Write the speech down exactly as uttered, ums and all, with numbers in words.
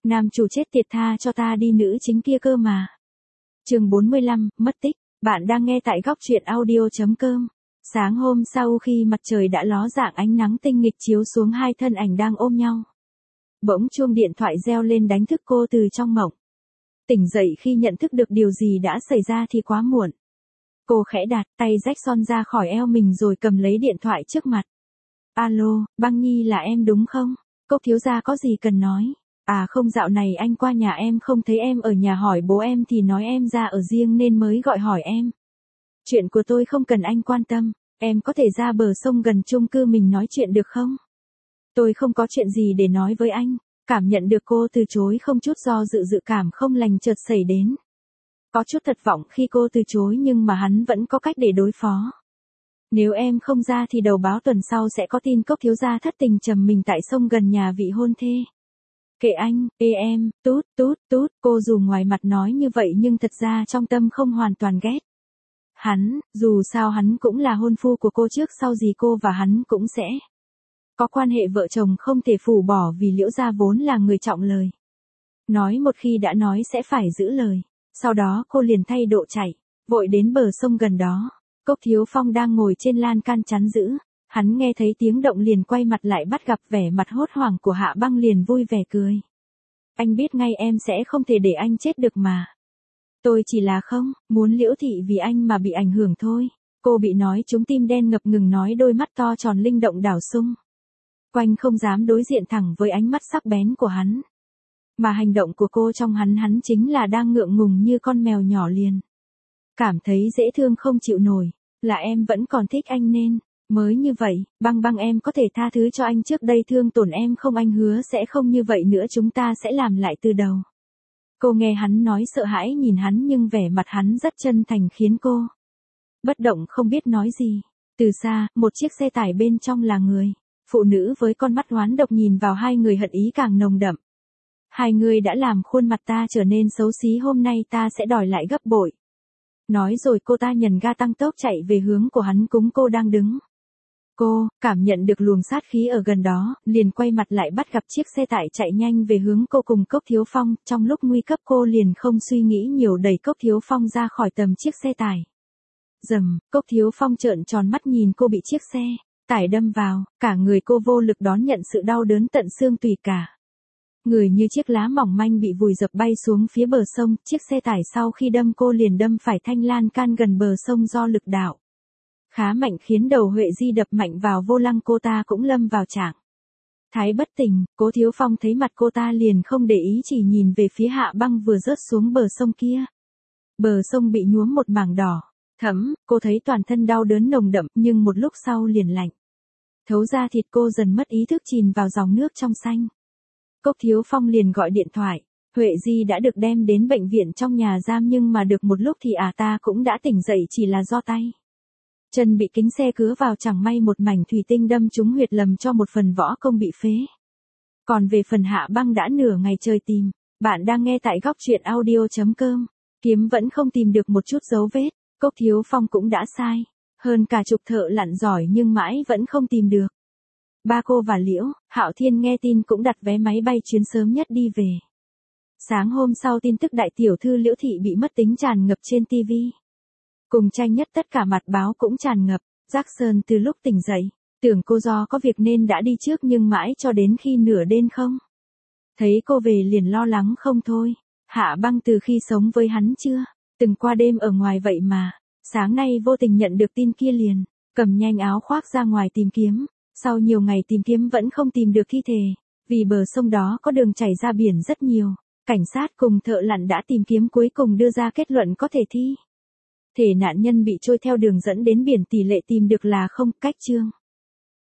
Nam chủ chết tiệt, tha cho ta đi, nữ chính kia cơ mà. Chương bốn mươi lăm, mất tích. Bạn đang nghe tại góc truyện audio chấm com. Sáng hôm sau khi mặt trời đã ló dạng, ánh nắng tinh nghịch chiếu xuống hai thân ảnh đang ôm nhau. Bỗng chuông điện thoại reo lên đánh thức cô từ trong mộng. Tỉnh dậy khi nhận thức được điều gì đã xảy ra thì quá muộn. Cô khẽ đặt tay rách son ra khỏi eo mình rồi cầm lấy điện thoại trước mặt. Alo, Băng Nhi là em đúng không? Cốc thiếu gia có gì cần nói? À không, dạo này anh qua nhà em không thấy em ở nhà, hỏi bố em thì nói em ra ở riêng nên mới gọi hỏi em. Chuyện của tôi không cần anh quan tâm, em có thể ra bờ sông gần chung cư mình nói chuyện được không? Tôi không có chuyện gì để nói với anh. Cảm nhận được cô từ chối không chút do dự, dự cảm không lành chợt xảy đến. Có chút thất vọng khi cô từ chối nhưng mà hắn vẫn có cách để đối phó. Nếu em không ra thì đầu báo tuần sau sẽ có tin Cốc thiếu gia thất tình trầm mình tại sông gần nhà vị hôn thê. Kệ anh, ê em, tút, tút, tút, cô dù ngoài mặt nói như vậy nhưng thật ra trong tâm không hoàn toàn ghét hắn, dù sao hắn cũng là hôn phu của cô, trước sau gì cô và hắn cũng sẽ có quan hệ vợ chồng không thể phủ bỏ, vì Liễu gia vốn là người trọng lời. Nói một khi đã nói sẽ phải giữ lời. Sau đó cô liền thay độ chạy, vội đến bờ sông gần đó. Cốc Thiếu Phong đang ngồi trên lan can chắn giữ. Hắn nghe thấy tiếng động liền quay mặt lại, bắt gặp vẻ mặt hốt hoảng của Hạ Băng liền vui vẻ cười. Anh biết ngay em sẽ không thể để anh chết được mà. Tôi chỉ là không muốn Liễu thị vì anh mà bị ảnh hưởng thôi. Cô bị nói trúng, tim đen ngập ngừng nói, đôi mắt to tròn linh động đảo sung quanh, không dám đối diện thẳng với ánh mắt sắc bén của hắn. Mà hành động của cô trong hắn hắn chính là đang ngượng ngùng như con mèo nhỏ liền. Cảm thấy dễ thương không chịu nổi, là em vẫn còn thích anh nên mới như vậy. Băng Băng, em có thể tha thứ cho anh trước đây thương tổn em không? Anh hứa sẽ không như vậy nữa, chúng ta sẽ làm lại từ đầu. Cô nghe hắn nói sợ hãi nhìn hắn nhưng vẻ mặt hắn rất chân thành khiến cô bất động không biết nói gì. Từ xa, một chiếc xe tải bên trong là người phụ nữ với con mắt oán độc nhìn vào hai người, hận ý càng nồng đậm. Hai người đã làm khuôn mặt ta trở nên xấu xí, hôm nay ta sẽ đòi lại gấp bội. Nói rồi cô ta nhần ga tăng tốc chạy về hướng của hắn cúng cô đang đứng. Cô cảm nhận được luồng sát khí ở gần đó, liền quay mặt lại bắt gặp chiếc xe tải chạy nhanh về hướng cô cùng Cốc Thiếu Phong. Trong lúc nguy cấp cô liền không suy nghĩ nhiều đẩy Cốc Thiếu Phong ra khỏi tầm chiếc xe tải. Dầm, Cốc Thiếu Phong trợn tròn mắt nhìn cô bị chiếc xe tải đâm vào, cả người cô vô lực đón nhận sự đau đớn tận xương tủy cả. Người như chiếc lá mỏng manh bị vùi dập bay xuống phía bờ sông. Chiếc xe tải sau khi đâm cô liền đâm phải thanh lan can gần bờ sông, do lực đạo khá mạnh khiến đầu Huệ Di đập mạnh vào vô lăng, cô ta cũng lâm vào trạng thái bất tỉnh. Cố Thiếu Phong thấy mặt cô ta liền không để ý, chỉ nhìn về phía Hạ Băng vừa rớt xuống bờ sông kia. Bờ sông bị nhuốm một mảng đỏ thẫm, cô thấy toàn thân đau đớn nồng đậm nhưng một lúc sau liền lạnh thấu da thịt, cô dần mất ý thức chìm vào dòng nước trong xanh. Cốc Thiếu Phong liền gọi điện thoại. Huệ Di đã được đem đến bệnh viện trong nhà giam, nhưng mà được một lúc thì à ta cũng đã tỉnh dậy, chỉ là do tay chân bị kính xe cứa vào, chẳng may một mảnh thủy tinh đâm trúng huyệt lầm cho một phần võ công bị phế. Còn về phần Hạ Băng đã nửa ngày trời tìm. Bạn đang nghe tại góc truyện audio chấm com. Kiếm vẫn không tìm được một chút dấu vết. Cốc Thiếu Phong cũng đã sai hơn cả chục thợ lặn giỏi nhưng mãi vẫn không tìm được. Ba cô và Liễu Hạo Thiên nghe tin cũng đặt vé máy bay chuyến sớm nhất đi về. Sáng hôm sau, tin tức đại tiểu thư Liễu thị bị mất tính tràn ngập trên ti vi. Cùng tranh nhất tất cả mặt báo cũng tràn ngập. Jackson từ lúc tỉnh dậy, tưởng cô do có việc nên đã đi trước, nhưng mãi cho đến khi nửa đêm không thấy cô về liền lo lắng không thôi. Hạ Băng từ khi sống với hắn chưa từng qua đêm ở ngoài vậy mà sáng nay vô tình nhận được tin kia liền cầm nhanh áo khoác ra ngoài tìm kiếm. Sau nhiều ngày tìm kiếm vẫn không tìm được thi thể, vì bờ sông đó có đường chảy ra biển rất nhiều. Cảnh sát cùng thợ lặn đã tìm kiếm, cuối cùng đưa ra kết luận có thể thi thể nạn nhân bị trôi theo đường dẫn đến biển, tỷ lệ tìm được là không. Cách chương